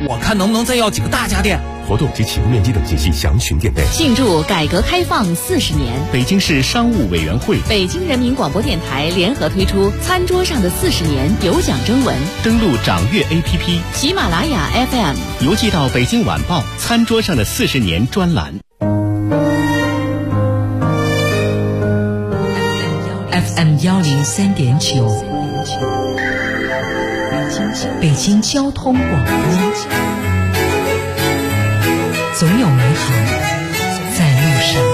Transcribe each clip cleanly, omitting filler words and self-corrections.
我看能不能再要几个大家电。 活动及启用面积等信息详询店内。 庆祝改革开放40年， 北京市商务委员会、 北京人民广播电台联合推出餐桌上的40年有奖征文， 登录掌阅 APP、 喜马拉雅 FM， 邮寄到北京晚报餐桌上的40年专栏。 FM 103.9，北京交通广播，总有美好在路上。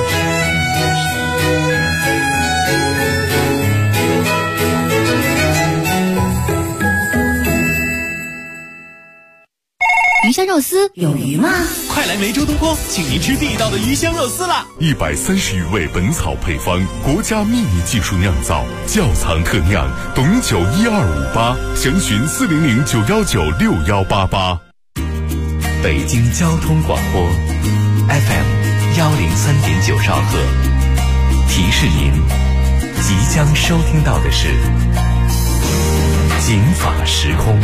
鱼香肉丝有鱼吗？ 快来梅州东坡，请您吃地道的鱼香肉丝啦 ！130余味本草配方，国家秘密技术酿造，窖藏特酿，董酒1258，详询400-919-6188。 北京交通广播 FM 103.9兆赫，提示您即将收听到的是警法时空。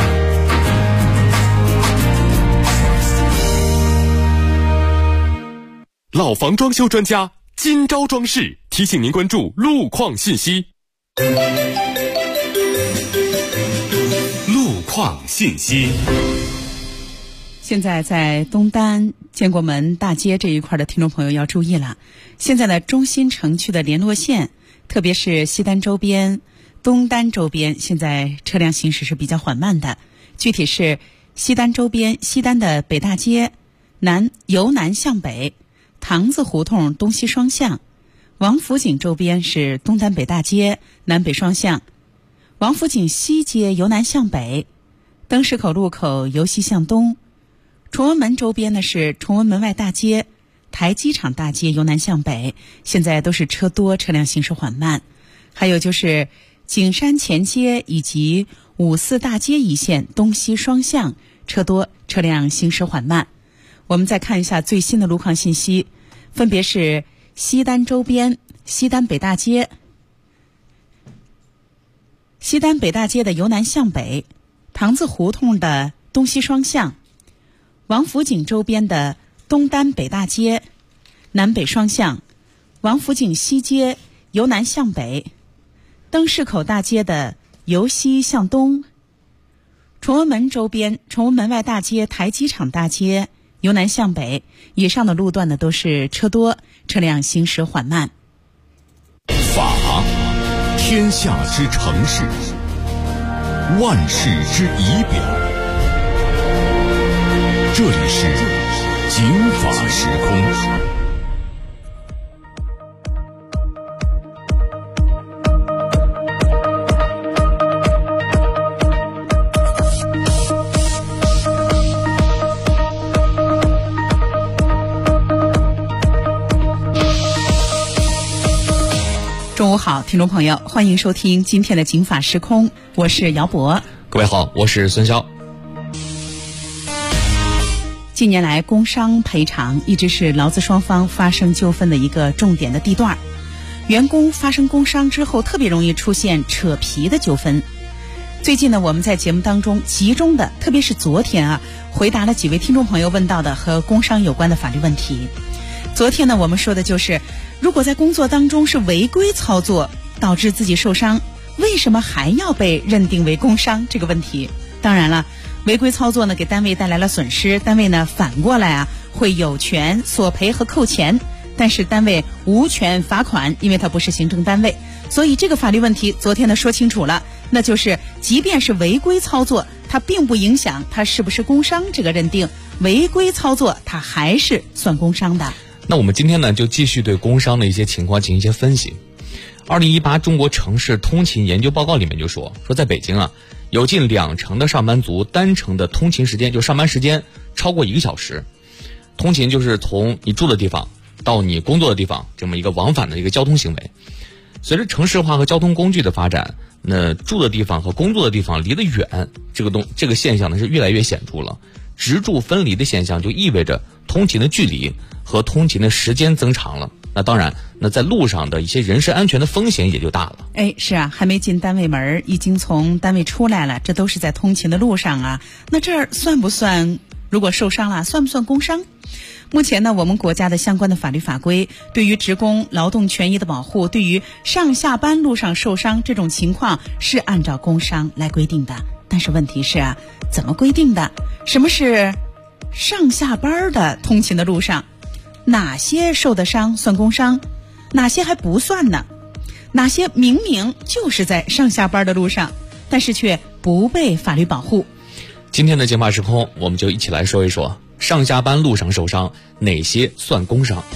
老房装修专家今朝装饰提醒您关注路况信息。路况信息。 现在在东单建国门大街这一块的听众朋友要注意了，现在的中心城区的联络线，特别是西单周边、东单周边，现在车辆行驶是比较缓慢的。具体是西单周边，西单的北大街由南向北，塘子胡同东西双向；王府井周边是东单北大街南北双向，王府井西街由南向北，灯市口路口由西向东；崇文门周边呢是崇文门外大街、台机场大街由南向北，现在都是车多，车辆行驶缓慢。还有就是景山前街以及五四大街一线东西双向，车多，车辆行驶缓慢。我们再看一下最新的路况信息，分别是西单周边西单北大街的由南向北，塘子胡同的东西双向，王府井周边的东单北大街南北双向，王府井西街由南向北，灯市口大街的由西向东，崇文门周边崇文门外大街台机场大街由南向北，以上的路段呢都是车多，车辆行驶缓慢。 法，天下之城市，万世之仪表。这里是警法时空。 中午好，听众朋友，欢迎收听今天的警法时空，我是姚博。 各位好，我是孙潇。 近年来，工伤赔偿一直是劳资双方发生纠纷的一个重点的地段。员工发生工伤之后，特别容易出现扯皮的纠纷。最近呢，我们在节目当中集中的，特别是昨天回答了几位听众朋友问到的和工伤有关的法律问题。昨天呢，我们说的就是如果在工作当中是违规操作导致自己受伤，为什么还要被认定为工伤这个问题。当然了，违规操作呢给单位带来了损失，单位呢反过来会有权索赔和扣钱，但是单位无权罚款，因为它不是行政单位。所以这个法律问题昨天呢说清楚了，那就是即便是违规操作，它并不影响它是不是工伤这个认定，违规操作它还是算工伤的。 那我们今天呢就继续对工伤的一些情况进行一些分析。2018中国城市通勤研究报告里面就说在北京有近20%的上班族单程的通勤时间，就上班时间超过1个小时。通勤就是从你住的地方到你工作的地方这么一个往返的一个交通行为。随着城市化和交通工具的发展，那住的地方和工作的地方离得远，这个现象呢是越来越显著了。职住分离的现象就意味着通勤的距离和通勤的时间增长了。那当然，那在路上的一些人身安全的风险也就大了。 是还没进单位门，已经从单位出来了，这都是在通勤的路上那这儿算不算如果受伤了，算不算工伤？目前呢，我们国家的相关的法律法规对于职工劳动权益的保护，对于上下班路上受伤这种情况是按照工伤来规定的。但是问题是啊，怎么规定的？什么是上下班的通勤的路上？哪些受的伤算工伤？哪些还不算呢？哪些明明就是在上下班的路上，但是却不被法律保护？ 今天的警法时空，我们就一起来说一说上下班路上受伤哪些算工伤。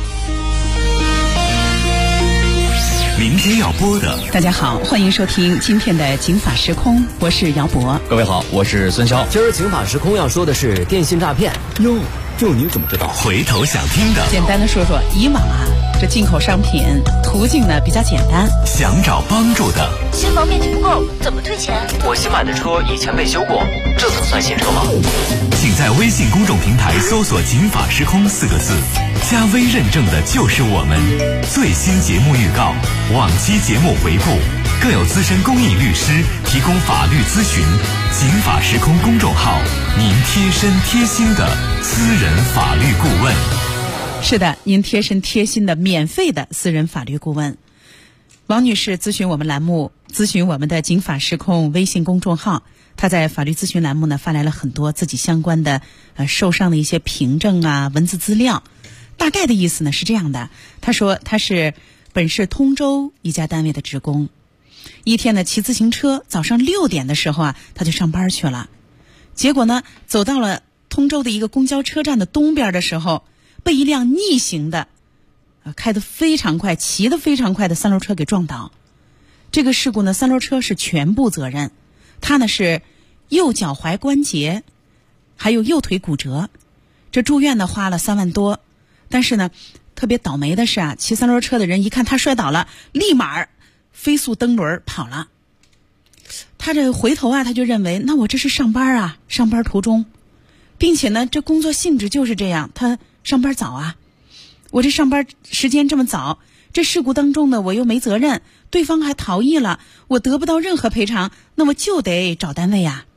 明天要播的， 大家好，欢迎收听今天的警法时空，我是姚博。 各位好，我是孙潇。 今儿警法时空要说的是电信诈骗。 哟，就你怎么知道？回头想听的， 简单的说说，以往啊，这进口商品途径呢比较简单。 想找帮助的， 新房面积不够，怎么退钱？ 我新买的车以前被修过，这能算新车吗？ 请在微信公众平台搜索警法时空4个字，加微认证的就是我们。最新节目预告，往期节目回顾，更有资深公益律师提供法律咨询。警法时空公众号，您贴身贴心的私人法律顾问。 是的，您贴身贴心的免费的私人法律顾问。王女士咨询我们栏目，咨询我们的警法时空微信公众号，她在法律咨询栏目呢发来了很多自己相关的受伤的一些凭证啊、文字资料。大概的意思呢是这样的，她说她是本市通州一家单位的职工，一天呢骑自行车，早上6点的时候啊，她就上班去了。结果呢，走到了通州的一个公交车站的东边的时候，被一辆逆行的开得非常快、骑得非常快的3轮车给撞倒。这个事故呢，3轮车是全部责任。他呢是右脚踝关节还有右腿骨折，这住院呢花了3万多。但是呢，特别倒霉的是啊，骑3轮车的人一看他摔倒了，立马飞速蹬轮跑了。他这回头啊，他就认为那我这是上班啊，上班途中，并且呢这工作性质就是这样，他上班早啊，我这上班时间这么早，这事故当中呢我又没责任，对方还逃逸了，我得不到任何赔偿，那我就得找单位啊。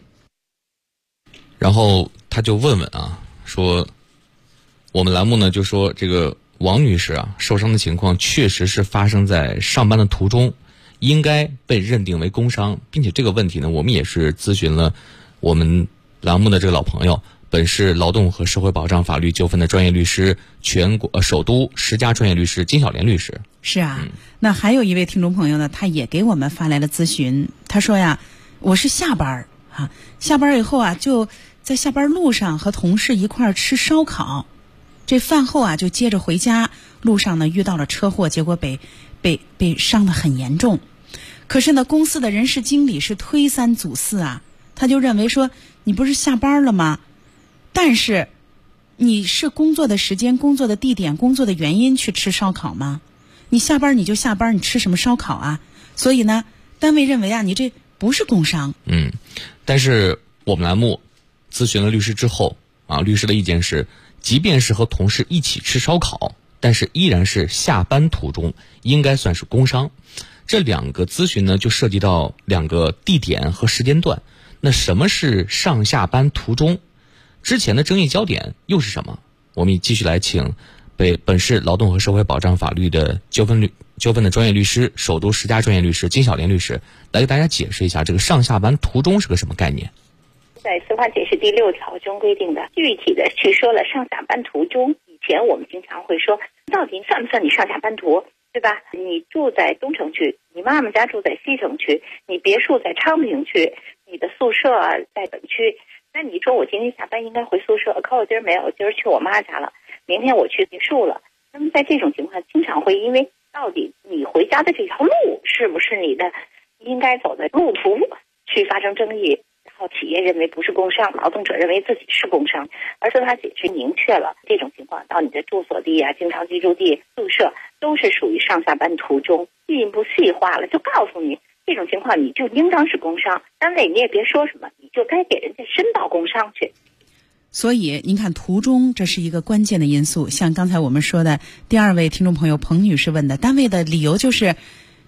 然后他就问问啊，说我们栏目呢就说这个王女士啊受伤的情况确实是发生在上班的途中，应该被认定为工伤，并且这个问题呢我们也是咨询了我们栏目的这个老朋友，本市劳动和社会保障法律纠纷的专业律师，全国首都10家专业律师金小莲律师。 是啊，那还有一位听众朋友呢，他也给我们发来了咨询。他说呀，我是下班啊，下班以后啊，就在下班路上和同事一块儿吃烧烤，这饭后啊就接着回家，路上呢遇到了车祸，结果被伤得很严重。可是呢，公司的人事经理是推三阻四啊，他就认为说，你不是下班了吗？但是你是工作的时间、工作的地点、工作的原因去吃烧烤吗？你下班你就下班，你吃什么烧烤啊？所以呢，单位认为啊，你这不是工伤。 但是我们栏目咨询了律师之后啊，律师的意见是，即便是和同事一起吃烧烤，但是依然是下班途中，应该算是工伤。这2个咨询呢，就涉及到2个地点和时间段。那什么是上下班途中？之前的争议焦点又是什么？我们继续来请本市劳动和社会保障法律的纠纷的专业律师，首都10家专业律师金小莲律师来给大家解释一下这个上下班途中是个什么概念。 在司法解释第6条中规定的，具体的去说了上下班途中。以前我们经常会说，到底算不算你上下班途，对吧？你住在东城区，你妈妈家住在西城区，你别墅在昌平区，你的宿舍在本区。那你说我今天下班应该回宿舍，可我今儿没有，今儿去我妈家了，明天我去别墅了。那么在这种情况，经常会因为到底你回家的这条路是不是你的应该走的路途去发生争议，然后企业认为不是工伤，劳动者认为自己是工伤，而司法解释明确了这种情况到你的住所地啊、经常居住地、宿舍都是属于上下班途中，进一步细化了，就告诉你这种情况你就应当是工伤，单位你也别说什么，你就该给人家申报工伤去。 所以您看途中这是一个关键的因素。像刚才我们说的第2位听众朋友彭女士问的，单位的理由就是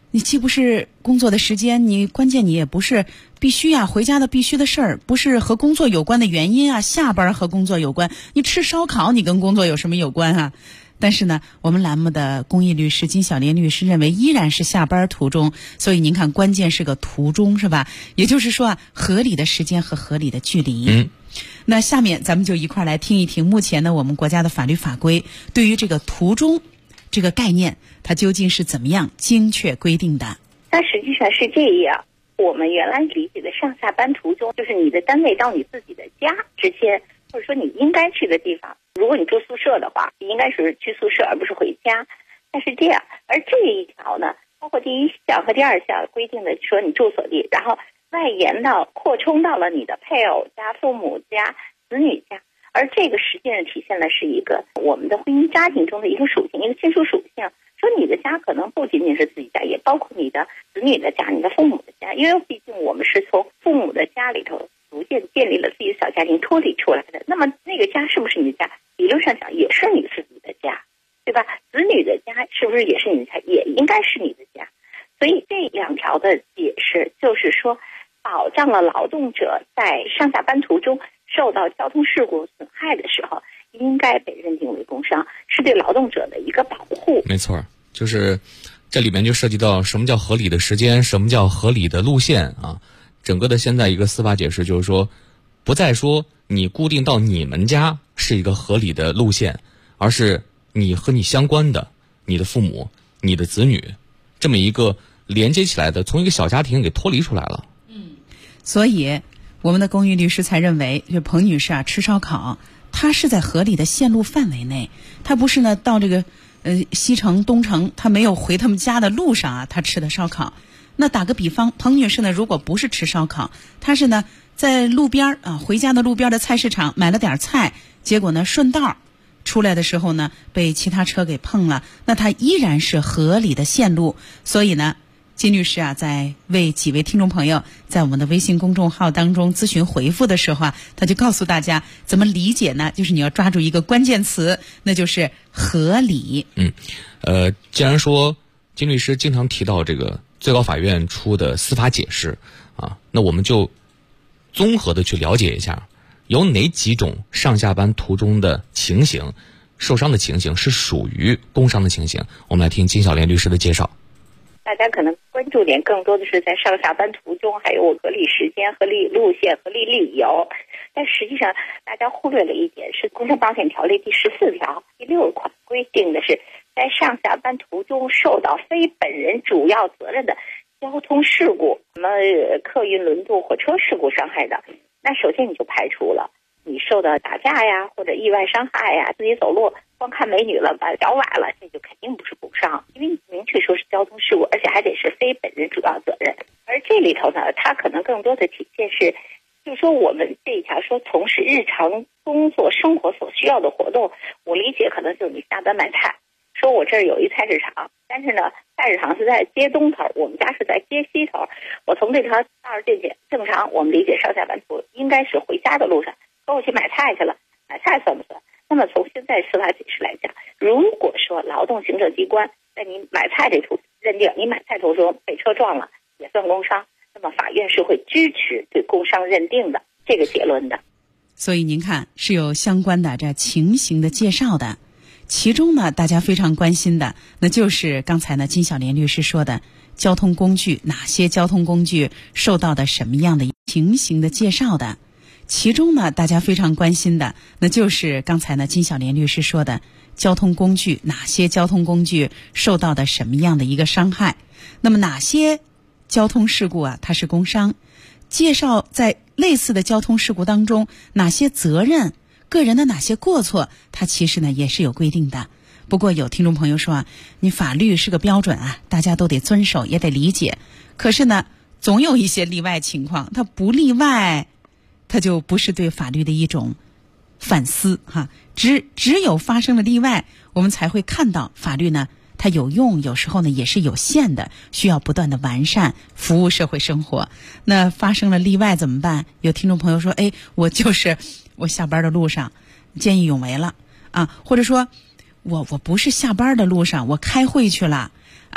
你既不是工作的时间，你关键你也不是必须啊回家的必须的事儿，不是和工作有关的原因啊，下班和工作有关。你吃烧烤，你跟工作有什么有关啊？但是呢，我们栏目的公益律师金小莲律师认为，依然是下班途中，所以您看，关键是个途中，是吧？也就是说啊，合理的时间和合理的距离。那下面咱们就一块来听一听，目前呢，我们国家的法律法规对于这个途中这个概念，它究竟是怎么样精确规定的？ 它实际上是这样，我们原来理解的上下班途中，就是你的单位到你自己的家之间，或者说你应该去的地方。如果你住宿舍的话，应该是去宿舍而不是回家。但是这样，而这一条呢，包括第1项和第2项规定的说你住所地，然后外延到扩充到了你的配偶家、父母家、子女家，而这个实际上体现的是一个我们的婚姻家庭中的一个属性，一个亲属属性。说你的家可能不仅仅是自己家，也包括你的子女的家、你的父母的家，因为毕竟我们是从父母的家里头逐渐建立了自己的小家庭，脱离出来的。那么那个家是不是你的家？理论上讲也是你自己的家，对吧？子女的家是不是也是你的家？也应该是你的家。所以这2条的解释就是说，保障了劳动者在上下班途中受到交通事故损害的时候，应该被认定为工伤，是对劳动者的一个保护。 没错，就是这里面就涉及到什么叫合理的时间，什么叫合理的路线啊。整个的现在一个司法解释就是说，不再说你固定到你们家是一个合理的路线，而是你和你相关的你的父母、你的子女这么一个连接起来的，从一个小家庭给脱离出来了。 所以我们的公益律师才认为，就彭女士啊吃烧烤，她是在合理的线路范围内，她不是呢到这个西城东城，她没有回他们家的路上啊，她吃的烧烤。那打个比方，彭女士呢如果不是吃烧烤，她是呢在路边啊回家的路边的菜市场买了点菜，结果呢顺道出来的时候呢被其他车给碰了，那她依然是合理的线路。所以呢，金律师啊，在为几位听众朋友在我们的微信公众号当中咨询回复的时候啊，他就告诉大家怎么理解呢？就是你要抓住一个关键词，那就是合理。 既然说金律师经常提到这个最高法院出的司法解释啊，那我们就综合的去了解一下，有哪几种上下班途中的情形、受伤的情形是属于工伤的情形。我们来听金小莲律师的介绍。 大家可能关注点更多的是在上下班途中，还有我合理时间、合理路线、合理理由。但实际上大家忽略了一点，是工伤保险条例第14条第6款规定的是，在上下班途中受到非本人主要责任的交通事故，什么客运轮渡、火车事故伤害的，那首先你就排除了你受到打架呀，或者意外伤害呀，自己走路光看美女了，把脚崴了，这就肯定不是工伤，因为你明确说是交通事故，而且还得是非本人主要责任。而这里头呢，它可能更多的体现是，就是说我们这一条说从事日常工作生活所需要的活动，我理解可能就是你下班买菜，说我这儿有一菜市场，但是呢，菜市场是在街东头，我们家是在街西头，我从这条道儿进去，正常我们理解上下班途应该是回家的路上，可我去买菜去了，买菜算不算？那么从现在司法解释来讲，如果说劳动行政机关在你买菜这途认定你买菜途中被车撞了也算工伤，那么法院是会支持对工伤认定的这个结论的。 所以您看是有相关的这情形的介绍的，其中呢大家非常关心的，那就是刚才呢金小莲律师说的交通工具，哪些交通工具受到的什么样的情形的介绍的。其中呢大家非常关心的，那就是刚才呢金小莲律师说的交通工具，哪些交通工具受到的什么样的一个伤害。那么哪些交通事故啊它是工伤，介绍在类似的交通事故当中哪些责任，个人的哪些过错，它其实呢也是有规定的。不过有听众朋友说啊，你法律是个标准啊，大家都得遵守也得理解，可是呢总有一些例外情况，它不例外它就不是对法律的一种反思哈。只有发生了例外，我们才会看到法律呢它有用，有时候呢也是有限的，需要不断的完善，服务社会生活。那发生了例外怎么办？有听众朋友说，我下班的路上见义勇为了啊，或者说我不是下班的路上，我开会去了啊，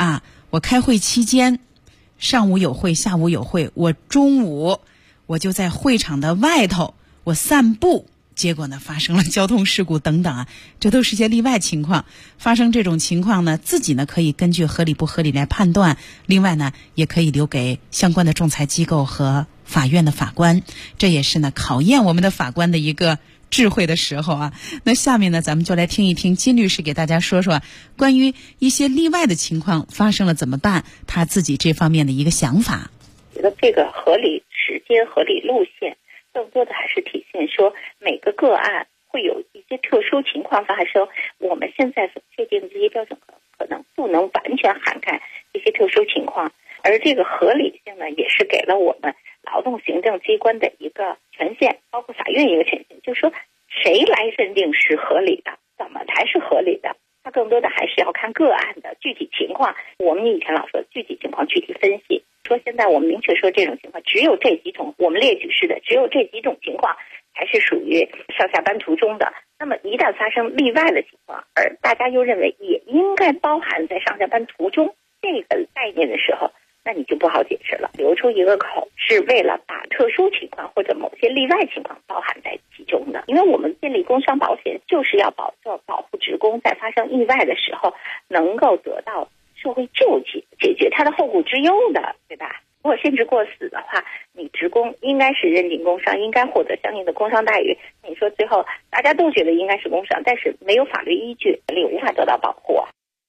我开会期间，上午有会，下午有会，我中午我就在会场的外头我散步，结果呢发生了交通事故等等啊，这都是些例外情况。发生这种情况呢，自己呢可以根据合理不合理来判断，另外呢也可以留给相关的仲裁机构和法院的法官，这也是呢考验我们的法官的一个智慧的时候啊。那下面呢咱们就来听一听金律师给大家说说关于一些例外的情况发生了怎么办，他自己这方面的一个想法。 觉得这个合理时间、合理路线，更多的还是体现说每个个案会有一些特殊情况发生，我们现在所确定的这些标准可能不能完全涵盖这些特殊情况，而这个合理性呢，也是给了我们劳动行政机关的一个权限，包括法院一个权限，就是说谁来认定是合理的，怎么才是合理的，它更多的还是要看个案的具体情况。我们以前老说具体情况具体分析，说现在我们明确说这种情况只有这几种，我们列举式的只有这几种情况才是属于上下班途中的。那么一旦发生例外的情况，而大家又认为也应该包含在上下班途中这个概念的时候，那你就不好解释了，留出一个口是为了把特殊情况或者某些例外情况包含在其中的。因为我们建立工伤保险就是要保护职工在发生意外的时候能够得到社会救济，解决他的后顾之忧的，对吧？如果甚至过死的话，你职工应该是认定工伤，应该获得相应的工伤待遇。你说最后大家都觉得应该是工伤，但是没有法律依据，你无法得到保护。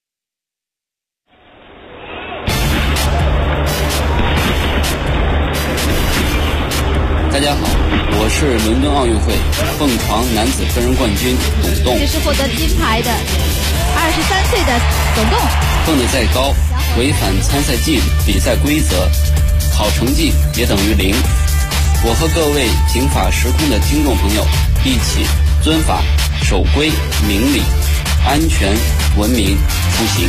大家好，我是伦敦奥运会蹦床男子个人冠军董栋。 这是获得金牌的23岁的董栋。 蹦得再高，违反参赛纪律、比赛规则，考成绩也等于0。我和各位警法时空的听众朋友一起遵法、守规、明理、安全、文明出行。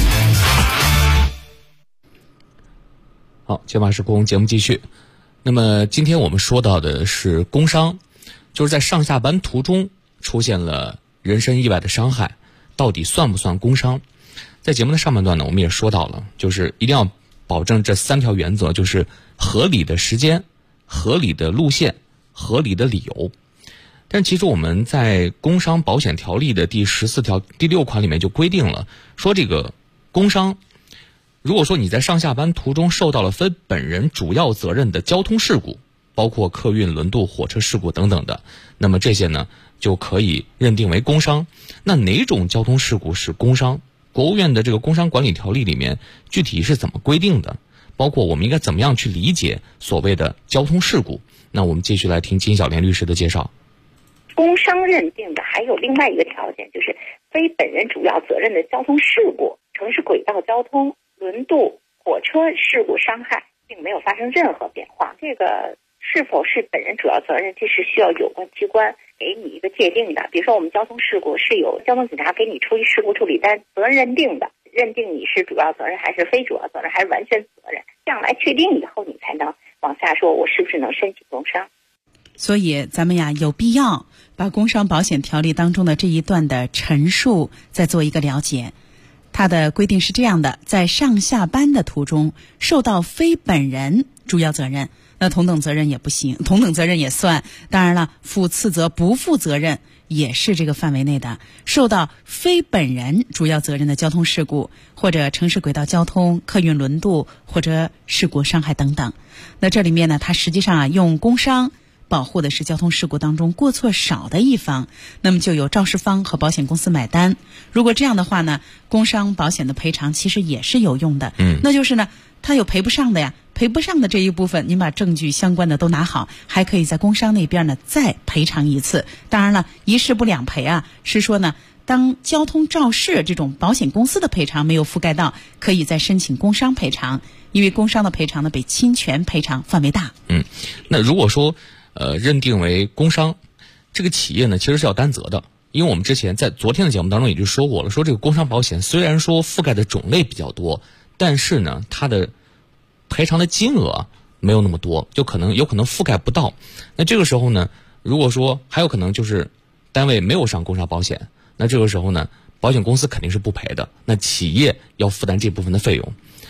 好，解码时空节目继续。那么今天我们说到的是工伤，就是在上下班途中出现了人身意外的伤害，到底算不算工伤？在节目的上半段呢，我们也说到了，就是一定要保证这3条原则，就是合理的时间、合理的路线、合理的理由。但其实我们在工伤保险条例的第14条第6款里面就规定了，说这个工伤如果说你在上下班途中受到了非本人主要责任的交通事故，包括客运、轮渡、火车事故等等的，那么这些呢就可以认定为工伤。那哪种交通事故是工伤？国务院的这个工伤管理条例里面具体是怎么规定的？包括我们应该怎么样去理解所谓的交通事故？那我们继续来听金小莲律师的介绍。 工伤认定的还有另外一个条件，就是非本人主要责任的交通事故、城市轨道交通、轮渡、火车事故伤害并没有发生任何变化，这个是否是本人主要责任，这是需要有关机关给你一个界定的。比如说我们交通事故是由交通警察给你出一事故处理单，责任认定的，认定你是主要责任还是非主要责任还是完全责任，这样来确定以后，你才能往下说我是不是能申请工伤。 所以咱们呀有必要把工伤保险条例当中的这一段的陈述再做一个了解。它的规定是这样的，在上下班的途中受到非本人主要责任，那同等责任也不行，同等责任也算。当然了，负次责不负责任也是这个范围内的。受到非本人主要责任的交通事故，或者城市轨道交通、客运轮渡或者事故伤害等等，那这里面呢，它实际上用工伤保护的是交通事故当中过错少的一方，那么就由肇事方和保险公司买单。如果这样的话呢，工伤保险的赔偿其实也是有用的。那就是呢，他有赔不上的呀，赔不上的这一部分，您把证据相关的都拿好，还可以在工伤那边呢再赔偿一次。当然了，一事不两赔啊，是说呢，当交通肇事这种保险公司的赔偿没有覆盖到，可以再申请工伤赔偿，因为工伤的赔偿呢比侵权赔偿范围大。 那如果说认定为工伤，这个企业呢其实是要担责的，因为我们之前在昨天的节目当中已经说过了，说这个工伤保险虽然说覆盖的种类比较多，但是呢它的赔偿的金额没有那么多，有可能覆盖不到。那这个时候呢，如果说还有可能就是单位没有上工伤保险，那这个时候呢保险公司肯定是不赔的，那企业要负担这部分的费用。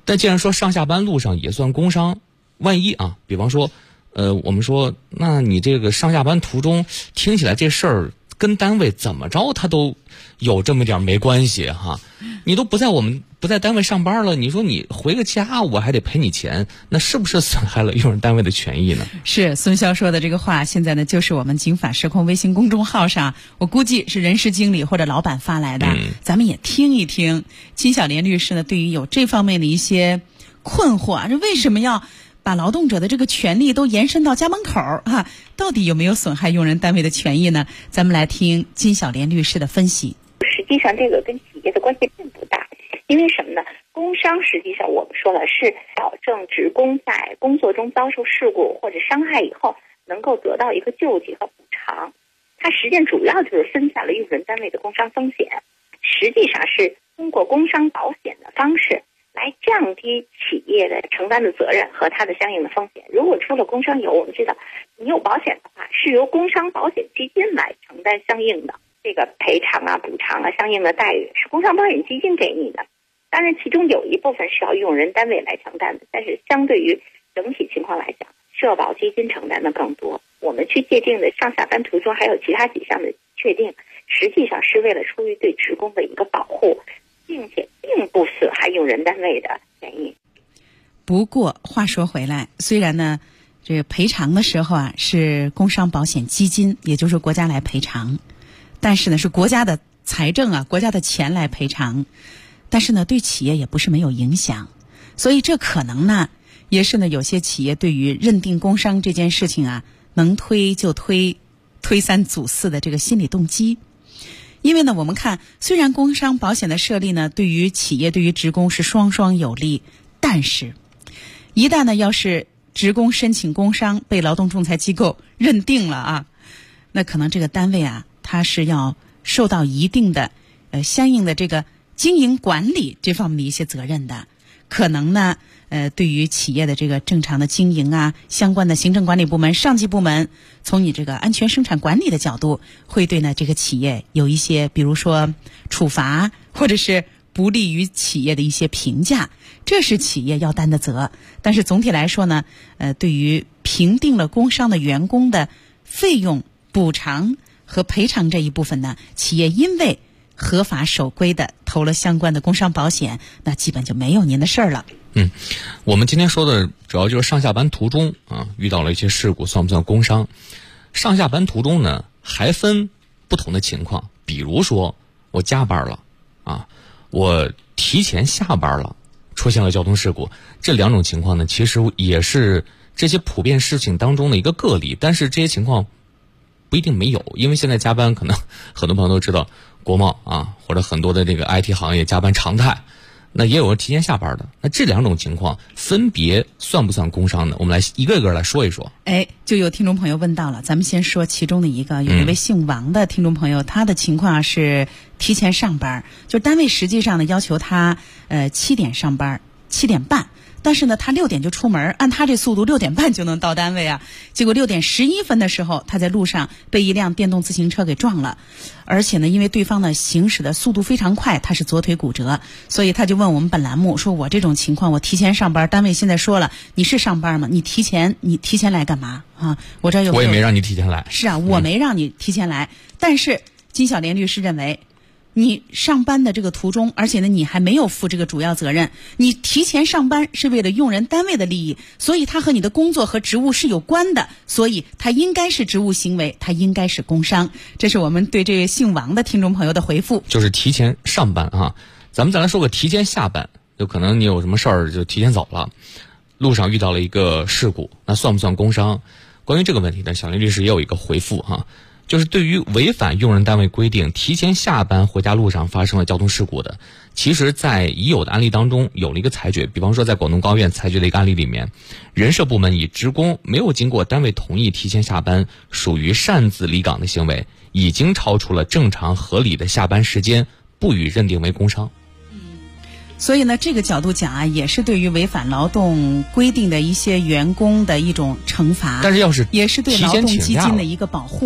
但既然说上下班路上也算工伤，万一啊，比方说我们说，那你这个上下班途中听起来这事儿跟单位怎么着它都有这么点没关系哈，你都不在单位上班了，你说你回个家我还得赔你钱，那是不是损害了用人单位的权益呢？ 是孙潇说的这个话，现在呢就是我们警法实控微信公众号上，我估计是人事经理或者老板发来的，咱们也听一听金小莲律师呢对于有这方面的一些困惑啊，这为什么要把劳动者的这个权利都延伸到家门口啊？到底有没有损害用人单位的权益呢？咱们来听金小莲律师的分析。 实际上这个跟企业的关系并不大，因为什么呢？工伤实际上我们说了是保证职工在工作中遭受事故或者伤害以后能够得到一个救济和补偿，它实际上主要就是分散了用人单位的工伤风险，实际上是通过工伤保险的方式来降低企业的承担的责任和它的相应的风险。如果出了工伤以后，我们知道你有保险的话，是由工伤保险基金来承担相应的这个赔偿啊、补偿啊、相应的待遇，是工伤保险基金给你的。当然，其中有一部分是要用人单位来承担的，但是相对于整体情况来讲，社保基金承担的更多。我们去界定的上下班途中还有其他几项的确定，实际上是为了出于对职工的一个保护，并且并不损害用人单位的权益。 不过话说回来，虽然呢这个赔偿的时候啊是工伤保险基金，也就是国家来赔偿，但是呢是国家的财政啊，国家的钱来赔偿，但是呢对企业也不是没有影响，所以这可能呢也是呢有些企业对于认定工伤这件事情啊能推就推，推三阻四的这个心理动机。因为呢我们看，虽然工伤保险的设立呢对于企业对于职工是双双有利，但是一旦呢要是职工申请工伤被劳动仲裁机构认定了啊，那可能这个单位啊它是要受到一定的相应的这个经营管理这方面的一些责任的，可能呢对于企业的这个正常的经营啊，相关的行政管理部门、上级部门，从你这个安全生产管理的角度，会对呢这个企业有一些，比如说处罚，或者是不利于企业的一些评价，这是企业要担的责。但是总体来说呢，对于评定了工伤的员工的费用补偿和赔偿这一部分呢，企业因为合法守规的投了相关的工伤保险，那基本就没有您的事儿了。 我们今天说的主要就是上下班途中啊遇到了一些事故，算不算工伤？上下班途中呢还分不同的情况，比如说我加班了啊，我提前下班了，出现了交通事故，这两种情况呢其实也是这些普遍事情当中的一个个例，但是这些情况不一定没有，因为现在加班可能很多朋友都知道国贸啊或者很多的这个 IT 行业加班常态，那也有人提前下班的，那这两种情况分别算不算工伤呢？我们来一个一个来说一说。 就有听众朋友问到了，咱们先说其中的一个，有一位姓王的听众朋友，他的情况是提前上班，就单位实际上呢要求他7点上班，7点半。但是呢他6点就出门，按他这速度6点半就能到单位啊，结果6点11分的时候他在路上被一辆电动自行车给撞了，而且呢因为对方呢行驶的速度非常快，他是左腿骨折，所以他就问我们本栏目说，我这种情况我提前上班，单位现在说了你是上班吗？你提前来干嘛啊？我这有没有， 我也没让你提前来。 是啊，我没让你提前来，但是金小莲律师认为你上班的这个途中，而且呢你还没有负这个主要责任，你提前上班是为了用人单位的利益，所以它和你的工作和职务是有关的，所以它应该是职务行为，它应该是工伤。这是我们对这位姓王的听众朋友的回复。 就是提前上班啊，咱们再来说个提前下班，就可能你有什么事儿就提前走了，路上遇到了一个事故，那算不算工伤？关于这个问题呢，小林律师也有一个回复哈，就是对于违反用人单位规定提前下班回家路上发生了交通事故的，其实在已有的案例当中有了一个裁决，比方说在广东高院裁决的一个案例里面，人社部门以职工没有经过单位同意提前下班，属于擅自离岗的行为，已经超出了正常合理的下班时间，不予认定为工伤。 所以呢这个角度讲啊，也是对于违反劳动规定的一些员工的一种惩罚， 但是要是也是对劳动基金的一个保护。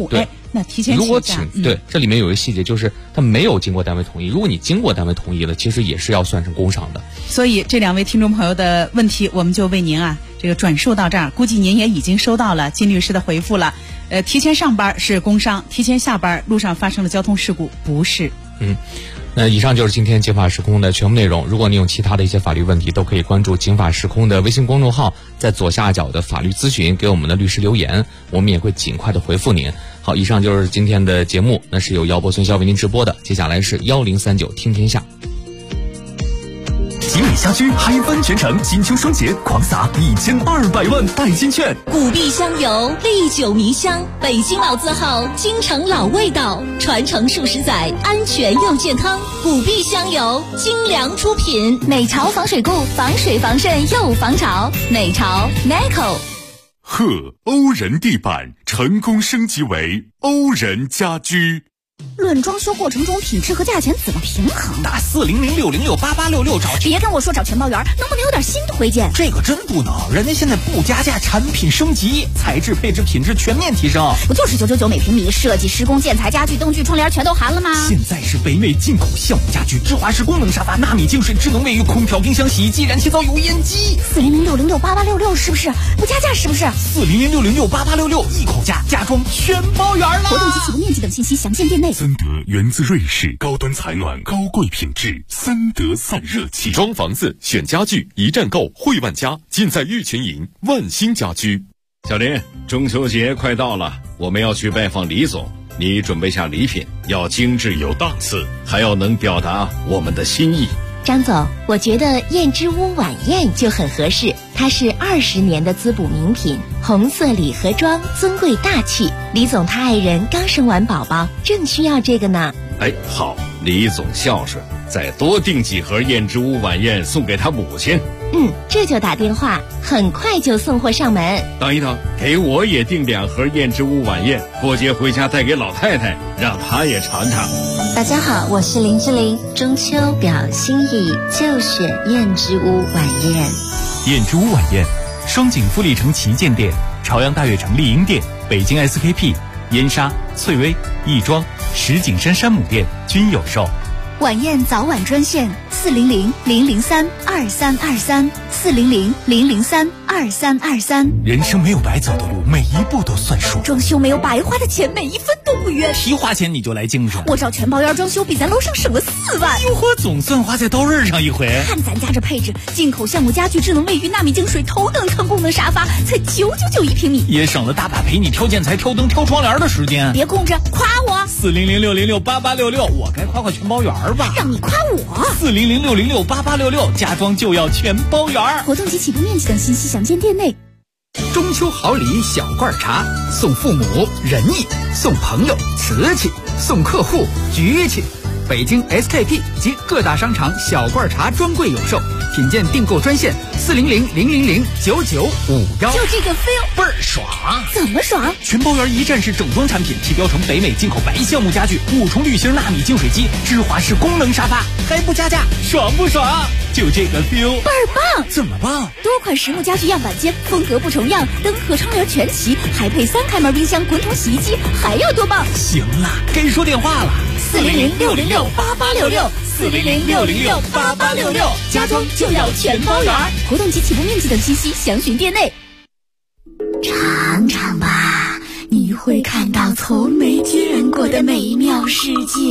那提前如果对，这里面有一个细节，就是他没有经过单位同意。如果你经过单位同意了，其实也是要算成工伤的。 所以这2位听众朋友的问题，我们就为您这个转述到这儿。估计您也已经收到了金律师的回复了。提前上班是工伤，提前下班路上发生了交通事故不是。 那以上就是今天警法时空的全部内容。如果你有其他的一些法律问题，都可以关注警法时空的微信公众号，在左下角的法律咨询给我们的律师留言，我们也会尽快的回复您。好，以上就是今天的节目，那是由姚博孙潇为您直播的。接下来是1039听天下。 吉利家居嗨翻全城，金秋双节狂撒1200万代金券。 古碧香油，历久弥香，北京老字号，京城老味道，传承数十载，安全又健康。古碧香油，精良出品， 美潮防水固，防水防渗又防潮。美潮 Neco。 欧人地板成功升级为欧人家居。 论装修过程中品质和价钱怎么平衡？ 打4006068866找。 别跟我说找全包圆，能不能有点新推荐？ 这个真不能，人家现在不加价，产品升级，材质配置品质全面提升。 不就是999每平米，设计施工建材家具灯具窗帘全都含了吗？ 现在是北美进口橡木家具，芝华士功能沙发，纳米净水智能卫浴，空调冰箱洗衣机，燃气灶油烟机。 4006068866是不是？不加价是不是 ？4006068866一口价，家装全包圆了。 活动及启动面积等信息详见店内。 森德源自瑞士，高端采暖，高贵品质，森德散热器。 装房子选家具，一站购汇万家，尽在玉群营万兴家居。 小林，中秋节快到了，我们要去拜访李总，你准备下礼品，要精致有档次，还要能表达我们的心意。 张总，我觉得燕之屋晚宴就很合适，它是20年的滋补名品，红色礼盒装，尊贵大气。李总他爱人刚生完宝宝，正需要这个呢。 哎，好，李总孝顺，再多订几盒燕之屋晚宴送给他母亲。 这就打电话，很快就送货上门。 等一等，给我也订2盒燕之屋晚宴，过节回家带给老太太，让她也尝尝。 大家好，我是林志玲，中秋表心意就选燕之屋晚宴。 燕之屋晚宴，双井富力城旗舰店、朝阳大悦城丽婴店、北京 SKP、燕莎、翠微、亦庄、石景山山姆店均有售。 晚宴早晚专线400-003-2323，400-003-2323。 人生没有白走的路，每一步都算数。 装修没有白花的钱，每一分都不冤。 提花钱你就来精神， 我找全包圆装修比咱楼上省了4万。 哟呵，总算花在刀刃上一回。 看咱家这配置，进口橡木家具、智能卫浴、纳米净水、头等舱功能沙发，才999一平米， 也省了大把陪你挑建材、挑灯、挑窗帘的时间。 别空着，夸我。 40006068866，我该夸全包圆吧？ 让你夸我。 40006068866，家装就要全包圆。 活动及起步面积等信息详见店内。 中秋好礼小罐茶，送父母仁义，送朋友瓷器，送客户局气。北京 SKP 及各大商场小罐茶专柜有售，品鉴订购专线400-000-9951。 就这个 feel 倍儿爽！ 怎么爽？ 全包圆一站式整装产品，提标成北美进口白橡木家具，5重滤芯纳米净水机，芝华士功能沙发，还不加价，爽不爽？就这个 feel 倍儿棒！ 怎么棒？ 多款实木家具样板间，风格不重样，灯和窗帘全齐，还配3开门冰箱、滚筒洗衣机，还要多棒？ 行了，该说电话了。 400-606-8866，400-606-8866，家装就要全包圆。活动及起步面积等信息详询店内。尝尝吧，你会看到从没见过的美妙世界。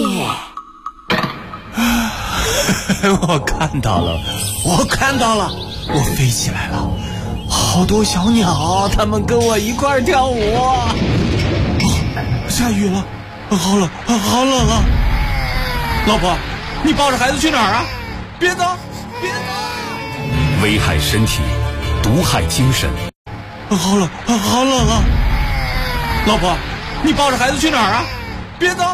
我看到了，我飞起来了，好多小鸟，它们跟我一块儿跳舞。下雨了，好冷啊！老婆，你抱着孩子去哪儿啊？别走！ 危害身体，毒害精神。 好冷啊！老婆，你抱着孩子去哪儿啊？别走！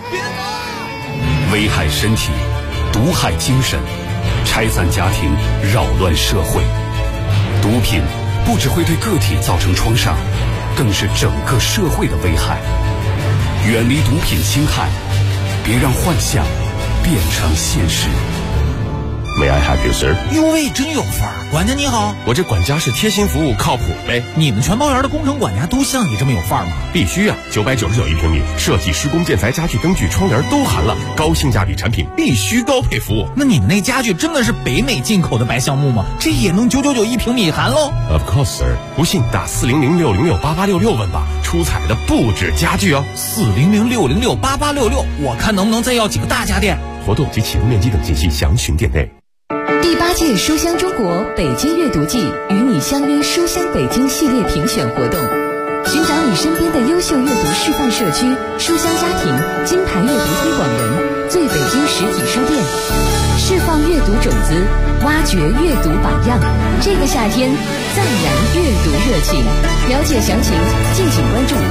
危害身体，毒害精神，拆散家庭，扰乱社会。毒品不只会对个体造成创伤，更是整个社会的危害。远离毒品侵害，别让幻想变成现实。 May I help you, sir？ 哟喂，真有范儿！管家你好， 我这管家是贴心服务，靠谱呗。 你们全包园的工程管家都像你这么有范儿吗？ 必须啊！999一平米，设计、施工、建材、家具、灯具、窗帘都含了，高性价比产品必须高配服务。 那你们那家具真的是北美进口的白橡木吗？这也能999一平米含喽 ？Of course, sir。不信打40060688866问吧，出彩的不止家具哦。 40060688866，我看能不能再要几个大家电。 活动及启动面积等信息详询店内。 第8届书香中国北京阅读季与你相约书香北京系列评选活动，寻找你身边的优秀阅读示范社区、书香家庭、金牌阅读推广人、最北京实体书店，释放阅读种子，挖掘阅读榜样。这个夏天，暂燃阅读热情。了解详情，敬请关注